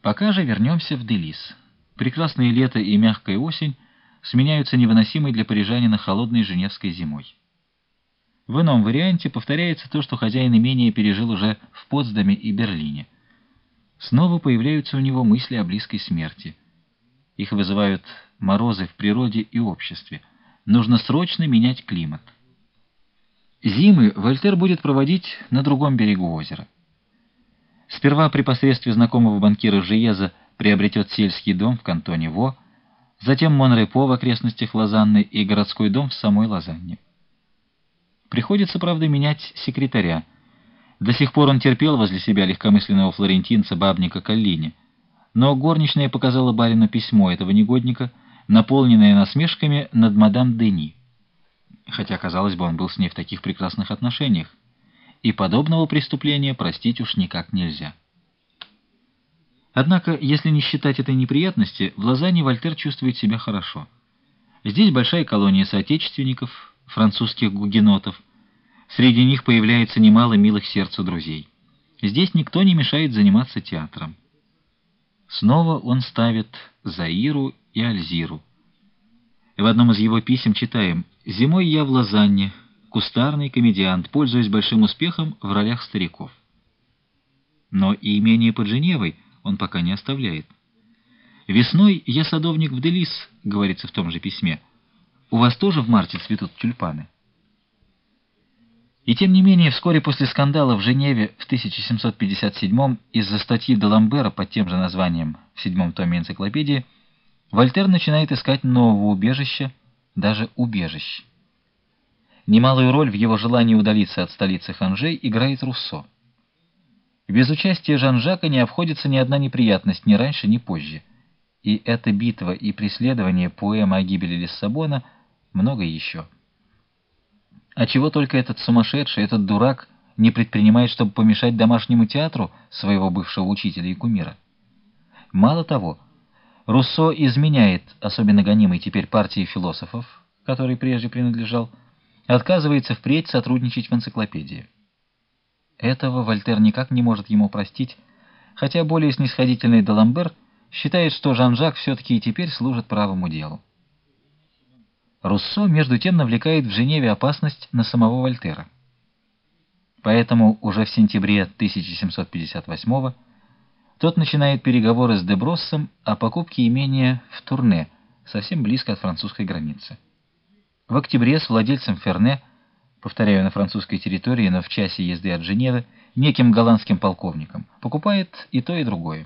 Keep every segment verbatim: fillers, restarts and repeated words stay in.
Пока же вернемся в Делис. Прекрасное лето и мягкая осень сменяются невыносимой для парижанина холодной женевской зимой. В ином варианте повторяется то, что хозяин имения пережил уже в Потсдаме и Берлине. Снова появляются у него мысли о близкой смерти. Их вызывают морозы в природе и обществе. Нужно срочно менять климат. Зимы Вольтер будет проводить на другом берегу озера. Сперва при посредстве знакомого банкира Жиеза приобретет сельский дом в кантоне Во, затем Монрепо в окрестностях Лозанны и городской дом в самой Лозанне. Приходится, правда, менять секретаря. До сих пор он терпел возле себя легкомысленного флорентинца бабника Коллини, но горничная показала барину письмо этого негодника, наполненное насмешками над мадам Дени, хотя, казалось бы, он был с ней в таких прекрасных отношениях, и подобного преступления простить уж никак нельзя. Однако, если не считать этой неприятности, в Лозанне Вольтер чувствует себя хорошо. Здесь большая колония соотечественников, французских гугенотов. Среди них появляется немало милых сердцу друзей. Здесь никто не мешает заниматься театром. Снова он ставит Заиру и Альзиру. В одном из его писем читаем: «Зимой я в Лозанне, кустарный комедиант, пользуясь большим успехом в ролях стариков». Но и имение под Женевой он пока не оставляет. «Весной я садовник в Делис», — говорится в том же письме. «У вас тоже в марте цветут тюльпаны?» И тем не менее, вскоре после скандала в Женеве в тысяча семьсот пятьдесят седьмом из-за статьи Даламбера под тем же названием в седьмом томе энциклопедии, Вольтер начинает искать нового убежища, даже убежищ. Немалую роль в его желании удалиться от столицы ханжей играет Руссо. Без участия Жан-Жака не обходится ни одна неприятность ни раньше, ни позже. И эта битва и преследование, поэма о гибели Лиссабона, много еще. А чего только этот сумасшедший, этот дурак не предпринимает, чтобы помешать домашнему театру своего бывшего учителя и кумира? Мало того, Руссо изменяет, особенно гонимой теперь партии философов, которой прежде принадлежал, отказывается впредь сотрудничать в энциклопедии. Этого Вольтер никак не может ему простить, хотя более снисходительный Даламбер считает, что Жан-Жак все-таки и теперь служит правому делу. Руссо, между тем, навлекает в Женеве опасность на самого Вольтера. Поэтому уже в сентябре тысяча семьсот пятьдесят восьмого тот начинает переговоры с Деброссом о покупке имения в Турне, совсем близко от французской границы. В октябре с владельцем Ферне, повторяю, на французской территории, но в часе езды от Женевы, неким голландским полковником, покупает и то, и другое.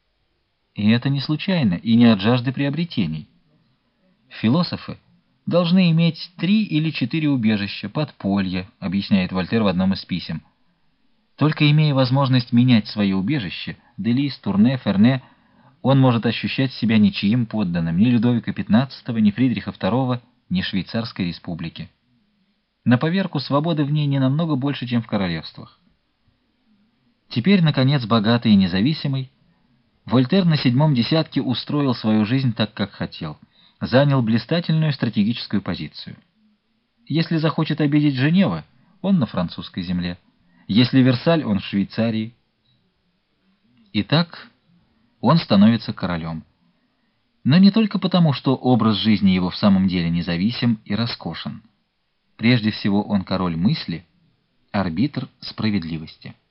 И это не случайно, и не от жажды приобретений. Философы должны иметь три или четыре убежища, подполья, объясняет Вольтер в одном из писем. Только имея возможность менять свои убежища, Делис, Турне, Ферне, он может ощущать себя ничьим подданным, ни Людовика пятнадцатого, ни Фридриха второго, ни Швейцарской республики. На поверку свободы в ней не намного больше, чем в королевствах. Теперь, наконец, богатый и независимый, Вольтер на седьмом десятке устроил свою жизнь так, как хотел, занял блистательную стратегическую позицию. Если захочет обидеть Женева, он на французской земле. Если Версаль, он в Швейцарии. Итак, он становится королем. Но не только потому, что образ жизни его в самом деле независим и роскошен. Прежде всего, он король мысли, арбитр справедливости.